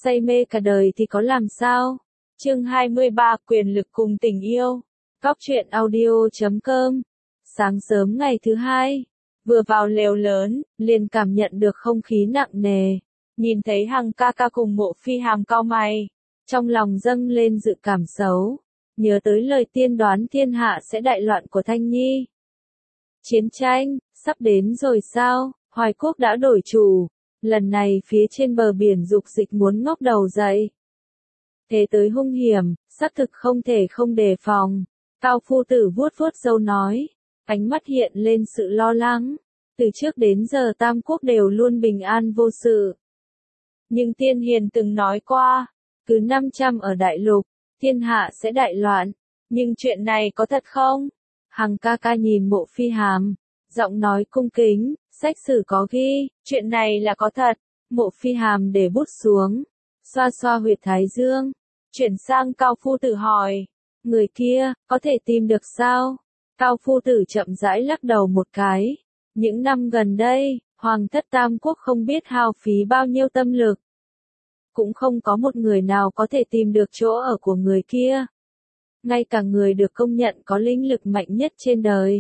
say mê cả đời thì có làm sao? Chương 23 Quyền lực cùng tình yêu. Góc truyện audio.com. Sáng sớm ngày thứ hai, vừa vào lều lớn, liền cảm nhận được không khí nặng nề. Nhìn thấy Hằng ca ca cùng Mộ Phi Hàm cau mày, trong lòng dâng lên dự cảm xấu. Nhớ tới lời tiên đoán thiên hạ sẽ đại loạn của Thanh Nhi. Chiến tranh, sắp đến rồi sao? Hoài Quốc đã đổi chủ. Lần này phía trên bờ biển dục dịch muốn ngóc đầu dậy. Thế tới hung hiểm, xác thực không thể không đề phòng. Cao phu tử vuốt vuốt râu nói. Ánh mắt hiện lên sự lo lắng. Từ trước đến giờ Tam Quốc đều luôn bình an vô sự. Nhưng Tiên Hiền từng nói qua, cứ 500 ở đại lục, thiên hạ sẽ đại loạn. Nhưng chuyện này có thật không? Hằng ca ca nhìn Mộ Phi Hàm, giọng nói cung kính, sách sử có ghi, chuyện này là có thật. Mộ Phi Hàm để bút xuống, xoa xoa huyệt thái dương, chuyển sang Cao phu tử hỏi, người kia, có thể tìm được sao? Cao phu tử chậm rãi lắc đầu một cái. Những năm gần đây, Hoàng thất Tam Quốc không biết hao phí bao nhiêu tâm lực. Cũng không có một người nào có thể tìm được chỗ ở của người kia. Ngay cả người được công nhận có linh lực mạnh nhất trên đời.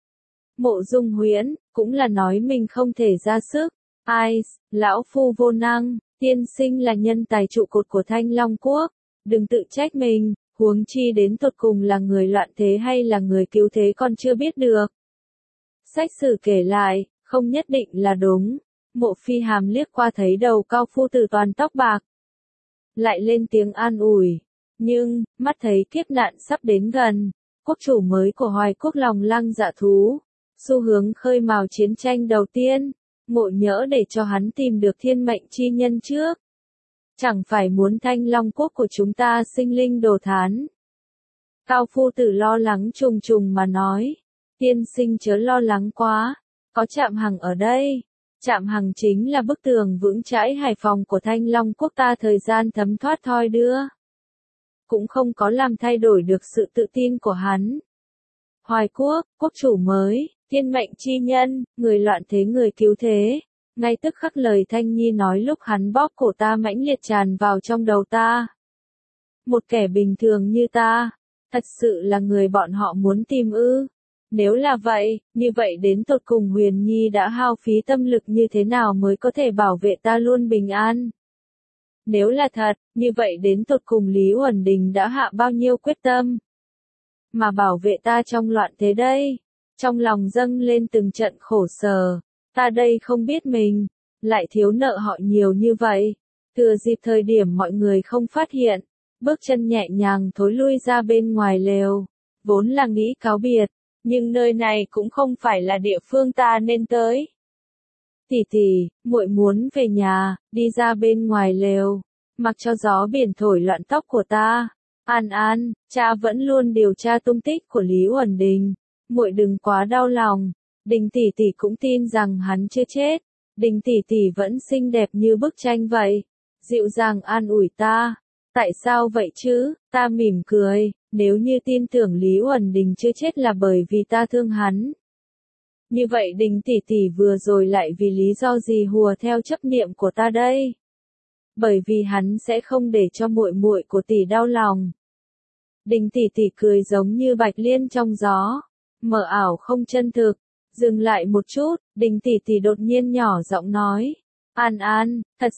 Mộ Dung Huyễn, cũng là nói mình không thể ra sức. Ai, lão phu vô năng, tiên sinh là nhân tài trụ cột của Thanh Long Quốc. Đừng tự trách mình, huống chi đến tột cùng là người loạn thế hay là người cứu thế còn chưa biết được. Sách sử kể lại, không nhất định là đúng. Mộ Phi Hàm liếc qua thấy đầu Cao phu tử toàn tóc bạc. Lại lên tiếng an ủi. Nhưng, mắt thấy kiếp nạn sắp đến gần. Quốc chủ mới của Hoài Quốc lòng lăng dạ thú. Xu hướng khơi mào chiến tranh đầu tiên. Ngộ nhỡ để cho hắn tìm được thiên mệnh chi nhân trước. Chẳng phải muốn Thanh Long Quốc của chúng ta sinh linh đồ thán. Cao phu tử lo lắng trùng trùng mà nói. Tiên sinh chớ lo lắng quá. Có Trạm Hằng ở đây. Trạm Hằng chính là bức tường vững chãi Hải Phòng của Thanh Long Quốc ta thời gian thấm thoát thoi đưa. Cũng không có làm thay đổi được sự tự tin của hắn. Hoài Quốc, quốc chủ mới, thiên mệnh chi nhân, người loạn thế người cứu thế. Ngay tức khắc lời Thanh Nhi nói lúc hắn bóp cổ ta mãnh liệt tràn vào trong đầu ta. Một kẻ bình thường như ta, thật sự là người bọn họ muốn tìm ư. Nếu là vậy, như vậy đến tột cùng Huyền Nhi đã hao phí tâm lực như thế nào mới có thể bảo vệ ta luôn bình an? Nếu là thật, như vậy đến tột cùng Lý Uẩn Đình đã hạ bao nhiêu quyết tâm mà bảo vệ ta trong loạn thế đây? Trong lòng dâng lên từng trận khổ sở, ta đây không biết mình, lại thiếu nợ họ nhiều như vậy. Thừa dịp thời điểm mọi người không phát hiện, bước chân nhẹ nhàng thối lui ra bên ngoài lều, vốn là nghĩ cáo biệt. Nhưng nơi này cũng không phải là địa phương ta nên tới. Tỷ tỷ, muội muốn về nhà, đi ra bên ngoài lều, mặc cho gió biển thổi loạn tóc của ta. An An, cha vẫn luôn điều tra tung tích của Lý Uẩn Đình. Muội đừng quá đau lòng. Đình tỷ tỷ cũng tin rằng hắn chưa chết. Đình tỷ tỷ vẫn xinh đẹp như bức tranh vậy. Dịu dàng an ủi ta. Tại sao vậy chứ? Ta mỉm cười. Nếu như tin tưởng Lý Uẩn Đình chưa chết là bởi vì ta thương hắn. Như vậy Đình tỷ tỷ vừa rồi lại vì lý do gì hùa theo chấp niệm của ta đây? Bởi vì hắn sẽ không để cho muội muội của tỷ đau lòng. Đình tỷ tỷ cười giống như bạch liên trong gió, mờ ảo không chân thực. Dừng lại một chút, Đình tỷ tỷ đột nhiên nhỏ giọng nói. An An, thật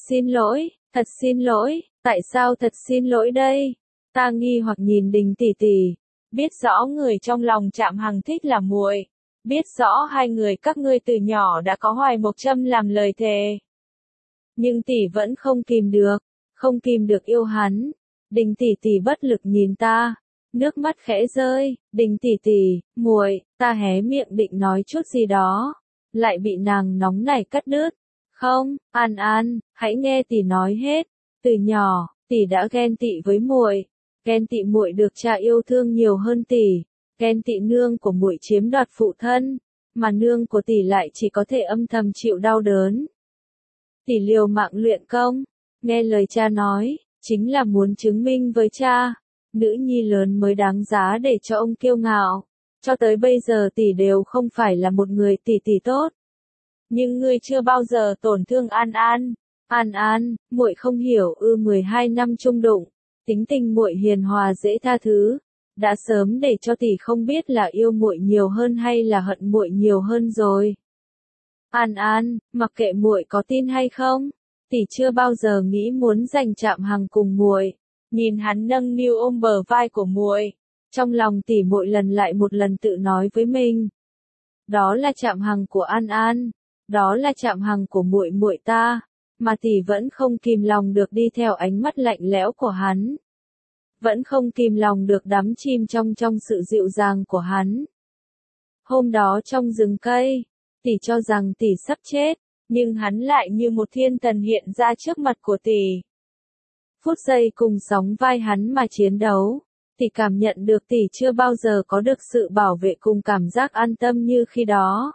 xin lỗi, tại sao thật xin lỗi đây? Ta nghi hoặc nhìn Đình tỷ tỷ, biết rõ người trong lòng Trạm Hằng thích là muội, biết rõ hai người các ngươi từ nhỏ đã có Hoài Mộc Trâm làm lời thề. Nhưng tỷ vẫn không kìm được yêu hắn. Đình tỷ tỷ bất lực nhìn ta, nước mắt khẽ rơi. Đình tỷ tỷ, muội, ta hé miệng định nói chút gì đó, lại bị nàng nóng nảy cắt đứt. Không, An An, hãy nghe tỷ nói hết. Từ nhỏ, tỷ đã ghen tị với muội. Ghen tị muội được cha yêu thương nhiều hơn tỷ, ghen tị nương của muội chiếm đoạt phụ thân, mà nương của tỷ lại chỉ có thể âm thầm chịu đau đớn. Tỷ liều mạng luyện công, nghe lời cha nói, chính là muốn chứng minh với cha, nữ nhi lớn mới đáng giá để cho ông kiêu ngạo. Cho tới bây giờ tỷ đều không phải là một người tỷ tỷ tốt. Nhưng ngươi chưa bao giờ tổn thương An An. An, muội không hiểu 12 năm chung đụng, tính tình muội hiền hòa dễ tha thứ, đã sớm để cho tỷ không biết là yêu muội nhiều hơn hay là hận muội nhiều hơn rồi. An, mặc kệ muội có tin hay không, tỷ chưa bao giờ nghĩ muốn giành Trạm Hằng cùng muội. Nhìn hắn nâng niu ôm bờ vai của muội, trong lòng tỷ muội lần lại một lần tự nói với mình. Đó là Trạm Hằng của An, đó là Trạm Hằng của muội muội ta, mà tỷ vẫn không kìm lòng được đi theo ánh mắt lạnh lẽo của hắn. Vẫn không kìm lòng được đắm chìm trong sự dịu dàng của hắn. Hôm đó trong rừng cây, tỷ cho rằng tỷ sắp chết, nhưng hắn lại như một thiên thần hiện ra trước mặt của tỷ. Phút giây cùng sóng vai hắn mà chiến đấu, tỷ cảm nhận được tỷ chưa bao giờ có được sự bảo vệ cùng cảm giác an tâm như khi đó.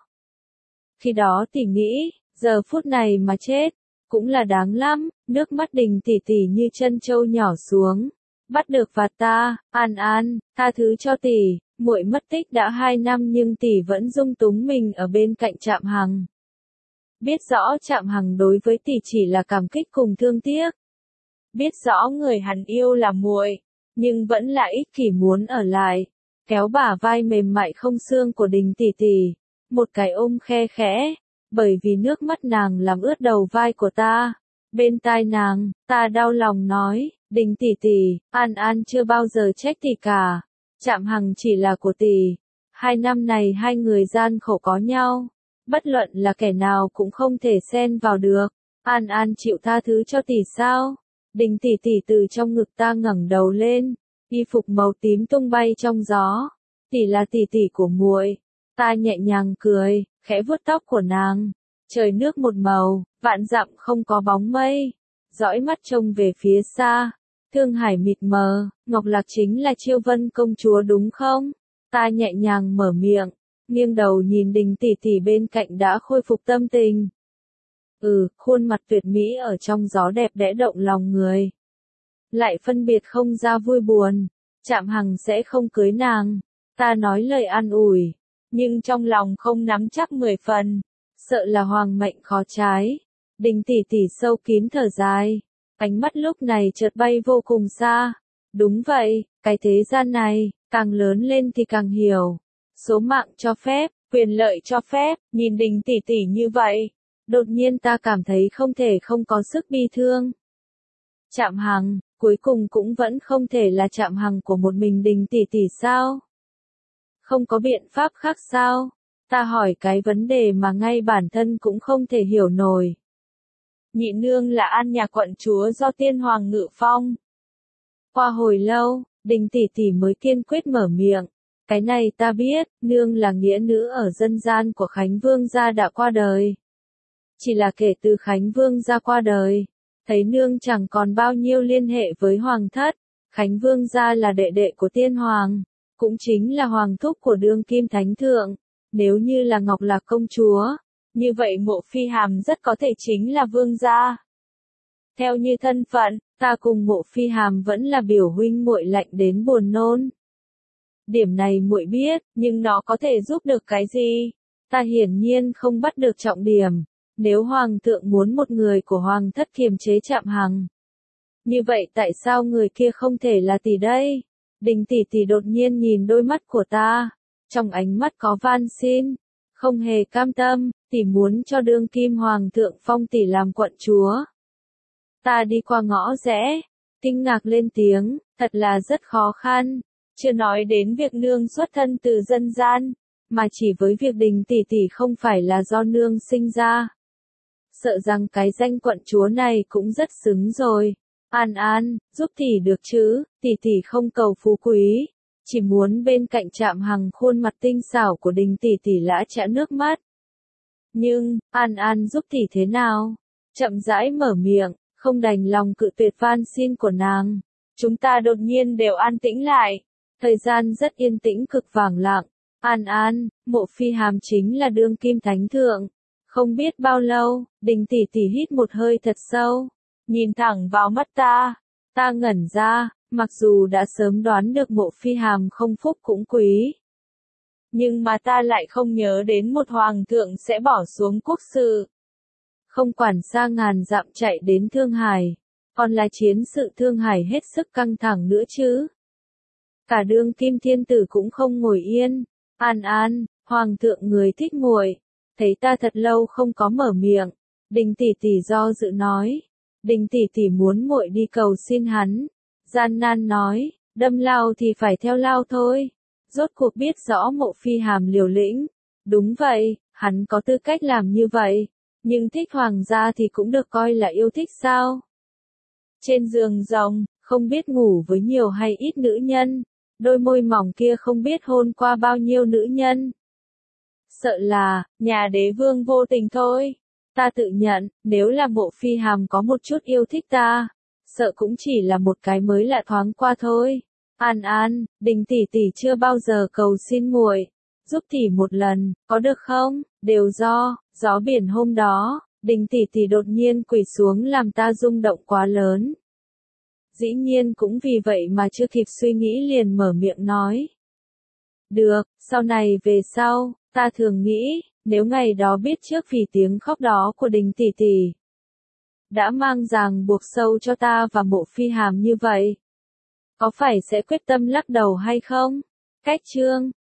Khi đó tỷ nghĩ, giờ phút này mà chết, cũng là đáng lắm, nước mắt Đình tỷ tỷ như chân trâu nhỏ xuống. Bắt được và ta, An, tha thứ cho tỷ, muội mất tích đã 2 năm nhưng tỷ vẫn dung túng mình ở bên cạnh Trạm Hằng. Biết rõ Trạm Hằng đối với tỷ chỉ là cảm kích cùng thương tiếc. Biết rõ người hắn yêu là muội, nhưng vẫn là ích kỷ muốn ở lại, kéo bả vai mềm mại không xương của Đình tỷ tỷ, một cái ôm khe khẽ, bởi vì nước mắt nàng làm ướt đầu vai của ta. Bên tai nàng, ta đau lòng nói, Đình tỷ tỷ, An chưa bao giờ trách tỷ cả, Trạm Hằng chỉ là của tỷ. 2 năm này hai người gian khổ có nhau, bất luận là kẻ nào cũng không thể xen vào được. An chịu tha thứ cho tỷ sao? Đình tỷ tỷ từ trong ngực ta ngẩng đầu lên, y phục màu tím tung bay trong gió. Tỷ là tỷ tỷ của muội. Ta nhẹ nhàng cười, khẽ vuốt tóc của nàng. Trời nước một màu, vạn dặm không có bóng mây. Dõi mắt trông về phía xa, thương hải mịt mờ, Ngọc Lạc chính là Chiêu Vân công chúa đúng không? Ta nhẹ nhàng mở miệng, nghiêng đầu nhìn Đình tỷ tỷ bên cạnh đã khôi phục tâm tình. Khuôn mặt tuyệt mỹ ở trong gió đẹp đẽ động lòng người. Lại phân biệt không ra vui buồn, Trạm Hằng sẽ không cưới nàng. Ta nói lời an ủi, nhưng trong lòng không nắm chắc 10 phần, sợ là hoàng mệnh khó trái. Đình tỷ tỷ sâu kín thở dài, ánh mắt lúc này chợt bay vô cùng xa. Đúng vậy, cái thế gian này, càng lớn lên thì càng hiểu. Số mạng cho phép, quyền lợi cho phép, nhìn Đình tỷ tỷ như vậy. Đột nhiên ta cảm thấy không thể không có sức bi thương. Trạm Hằng, cuối cùng cũng vẫn không thể là Trạm Hằng của một mình Đình tỷ tỷ sao? Không có biện pháp khác sao? Ta hỏi cái vấn đề mà ngay bản thân cũng không thể hiểu nổi. Nhị nương là An nhà quận chúa do tiên hoàng ngự phong. Qua hồi lâu, Đình tỷ tỷ mới kiên quyết mở miệng. Cái này ta biết, nương là nghĩa nữ ở dân gian của Khánh Vương gia đã qua đời. Chỉ là kể từ Khánh Vương gia qua đời, thấy nương chẳng còn bao nhiêu liên hệ với hoàng thất. Khánh Vương gia là đệ đệ của tiên hoàng, cũng chính là hoàng thúc của đương kim thánh thượng. Nếu như là Ngọc Lạc công chúa, như vậy Mộ Phi Hàm rất có thể chính là vương gia. Theo như thân phận, ta cùng Mộ Phi Hàm vẫn là biểu huynh muội lạnh đến buồn nôn. Điểm này muội biết, nhưng nó có thể giúp được cái gì? Ta hiển nhiên không bắt được trọng điểm. Nếu hoàng thượng muốn một người của hoàng thất kiềm chế Trạm Hằng, như vậy tại sao người kia không thể là tỷ đây? Đình tỷ tỷ đột nhiên nhìn đôi mắt của ta, trong ánh mắt có van xin, không hề cam tâm, tỷ muốn cho đương kim hoàng thượng phong tỷ làm quận chúa. Ta đi qua ngõ rẽ, kinh ngạc lên tiếng, thật là rất khó khăn, chưa nói đến việc nương xuất thân từ dân gian, mà chỉ với việc Đình tỷ tỷ không phải là do nương sinh ra. Sợ rằng cái danh quận chúa này cũng rất xứng rồi. An, giúp tỷ được chứ, tỷ không cầu phú quý, chỉ muốn bên cạnh Trạm Hằng khuôn mặt tinh xảo của Đình tỷ lã chã nước mắt. Nhưng, An giúp tỷ thế nào? Chậm rãi mở miệng, không đành lòng cự tuyệt van xin của nàng. Chúng ta đột nhiên đều an tĩnh lại. Thời gian rất yên tĩnh cực vàng lặng. An, Mộ Phi Hàm chính là đương kim thánh thượng. Không biết bao lâu, Đình tỷ hít một hơi thật sâu, nhìn thẳng vào mắt ta. Ta ngẩn ra, mặc dù đã sớm đoán được Mộ Phi Hàm không phúc cũng quý. Nhưng mà ta lại không nhớ đến một hoàng thượng sẽ bỏ xuống quốc sự. không quản xa ngàn dặm chạy đến Thương Hải, còn là chiến sự Thương Hải hết sức căng thẳng nữa chứ. Cả đương kim thiên tử cũng không ngồi yên. An An, hoàng thượng người thích muội, thấy ta thật lâu không có mở miệng. Đình tỷ tỷ do dự nói, Đình tỷ tỷ muốn muội đi cầu xin hắn. Gian nan nói, đâm lao thì phải theo lao thôi. Rốt cuộc biết rõ Mộ Phi Hàm liều lĩnh. Đúng vậy, hắn có tư cách làm như vậy, nhưng thích hoàng gia thì cũng được coi là yêu thích sao? Trên giường rồng, không biết ngủ với nhiều hay ít nữ nhân, đôi môi mỏng kia không biết hôn qua bao nhiêu nữ nhân. Sợ là, nhà đế vương vô tình thôi. Ta tự nhận, nếu là Mộ Phi Hàm có một chút yêu thích ta, sợ cũng chỉ là một cái mới lạ thoáng qua thôi. An An, Đình tỷ tỷ chưa bao giờ cầu xin muội, giúp tỷ một lần, có được không? Đều do gió biển hôm đó, Đình tỷ tỷ đột nhiên quỳ xuống làm ta rung động quá lớn. Dĩ nhiên cũng vì vậy mà chưa kịp suy nghĩ liền mở miệng nói. Được, sau này về sau, ta thường nghĩ, nếu ngày đó biết trước vì tiếng khóc đó của Đình tỷ tỷ đã mang ràng buộc sâu cho ta và Mộ Phi Hàm như vậy, có phải sẽ quyết tâm lắc đầu hay không? Cách chương